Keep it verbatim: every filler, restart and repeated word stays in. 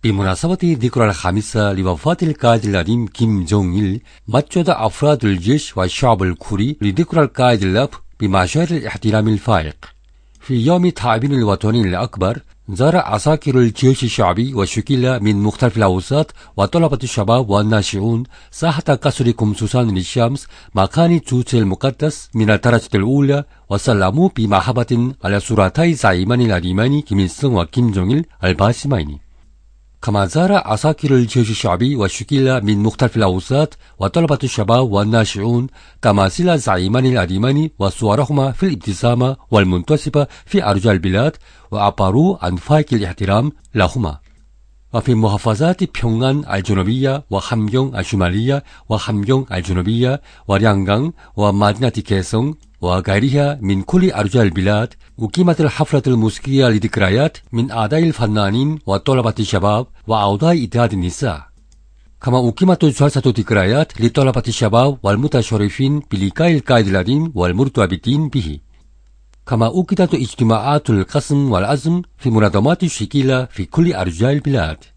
بمناسبة الذكرى الخامسة لوفاة القائد العظيم كيم جونغ إل، مجد أفراد الجيش والشعب الكوري لذكرى القائد الأب بمشاعر الاحترام الفائق. في يوم التأبين الوطني الأكبر، زار عساكر الجيش الشعبي وشكل من مختلف الأوساط وطلبة الشباب والناشئون ساحة قصر كمسوسان للشمس مكان التوت المقدس من الدرجة الأولى، وسلموا بمحبة على صورتي زعيمان العظيمان كيم إل سung وكيم جونغ إل الباسمين. كما زار عساكر الجيش الشعبي وشكل من مختلف الأوساط وطلبة الشباب والناشئون تماثيل الزعيمان العظيمان وصورهما في الابتسامة والمنتصبة في أرجاء البلاد، وعبروا عن فائق الاحترام لهما. وفي محافظات بيونغان الجنوبية وخاميong الشمالية وخاميong الجنوبية وريانغان ومدينة كيسونغ وغيرها من كل أرجاء البلاد، أقيمت الحفلة الموسيقية لذكريات من أعضاء الفنانين وطلبة الشباب وأعضاء اتحاد النساء. كما أقيمت جلسة ذكريات لطلبة الشباب والمتشرفين بلقاء القائد العظيم والمرتبطين به. كما أقيمت اجتماعات القسم والعزم في منظمات الشكيلة في كل أرجاء البلاد.